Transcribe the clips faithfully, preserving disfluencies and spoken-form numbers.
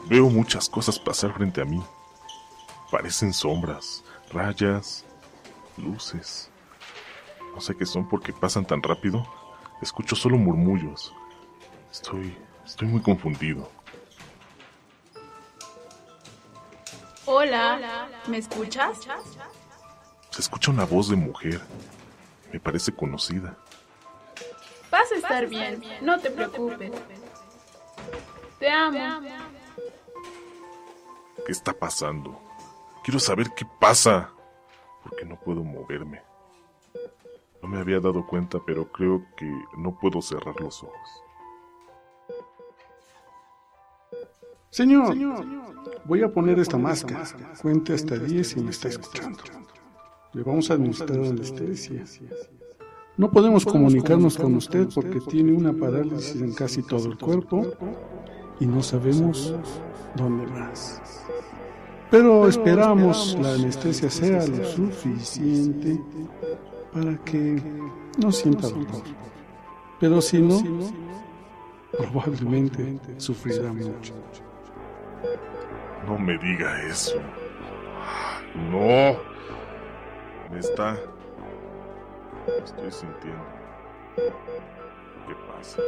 Veo muchas cosas pasar frente a mí. Parecen sombras, rayas, luces. No sé qué son porque pasan tan rápido. Escucho solo murmullos. Estoy, estoy muy confundido. Hola, ¿me escuchas? Se escucha una voz de mujer. Me parece conocida. Vas a estar bien, no te preocupes. Te amo. ¿Qué está pasando? Quiero saber qué pasa. Porque no puedo moverme. No me había dado cuenta, pero creo que no puedo cerrar los ojos. Señor, voy a poner esta máscara. Cuente hasta diez y me está escuchando. Le vamos a administrar anestesia. No podemos comunicarnos con usted porque tiene una parálisis en casi todo el cuerpo y no sabemos dónde más. Pero esperamos la anestesia sea lo suficiente para que no sienta dolor. Pero si no, probablemente sufrirá mucho. No me diga eso. No. Me está... Me estoy sintiendo. ¿Qué pasa?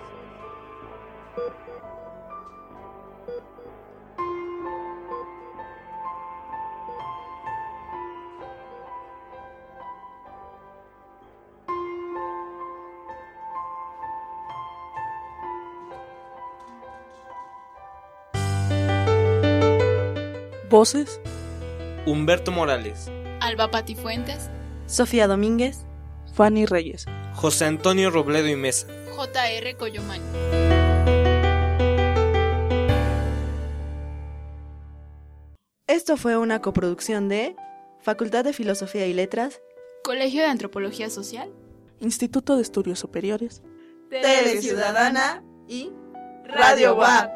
Voces: Humberto Morales, Alba Patifuentes, Sofía Domínguez, Fanny Reyes, José Antonio Robledo y Mesa, J R Coyomán. Esto fue una coproducción de Facultad de Filosofía y Letras, Colegio de Antropología Social, Instituto de Estudios Superiores, Tele Ciudadana y Radio W A P.